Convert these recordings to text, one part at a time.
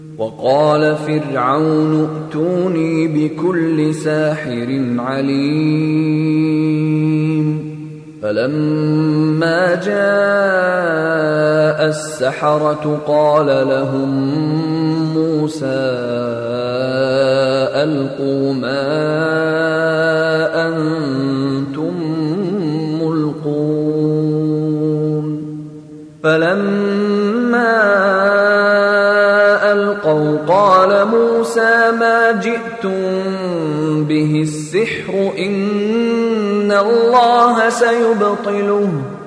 وقال فرعون ائتوني بكل ساحر عليم فلما جاء السحرة قال لهم موسى ألقوا ما أنتم ملقون فلما ألقوا قال موسى ما جئتم به السحر إن الله سيبطله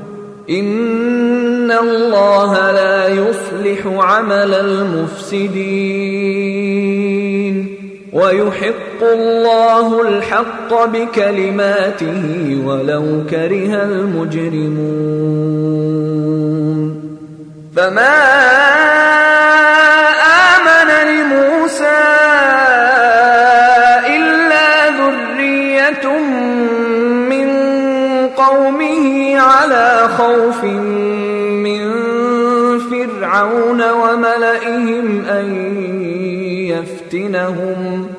إن الله لا يصلح عمل المفسدين ويحق الله الحق بكلماته ولو كره المجرمون فما آمن لموسى إلا ذرية من قومه على خوف من فرعون وملئهم أن يفتنهم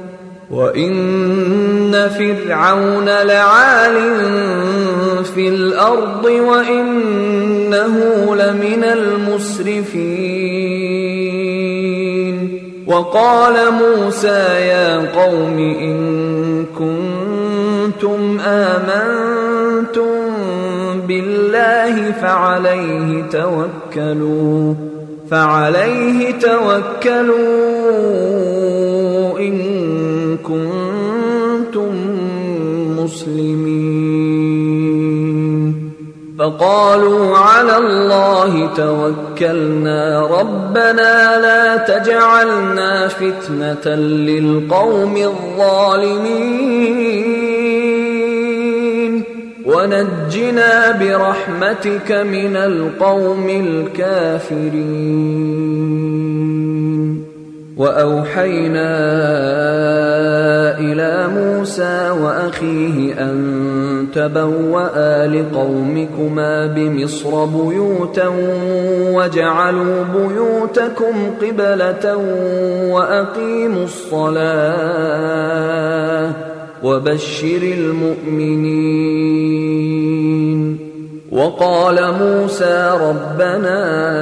وإن فرعون لعال في الأرض وإنه لمن المسرفين وقال موسى يا قوم إن كنتم آمنتم بالله فعليه توكلوا إن كنتم مسلمين فقالوا على الله توكلنا ربنا لا تجعلنا فتنة للقوم الظالمين ونجنا برحمتك من القوم الكافرين وأوحينا إلى موسى وأخيه أن تبوأ لقومكما بمصر بيوتا واجعلوا بيوتكم قبلة وأقيموا الصلاة وبشر المؤمنين وقال موسى ربنا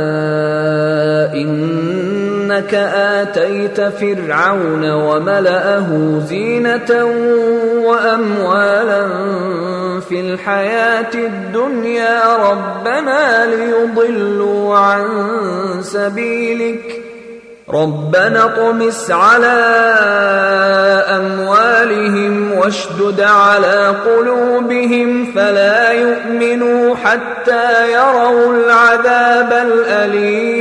إنك آتيت فرعون وملأه زينة وأموالا في الحياة الدنيا ربنا ليضلوا عن سبيلك ربنا اطمس على أموالهم واشدد على قلوبهم فلا يؤمنوا حتى يروا العذاب الأليم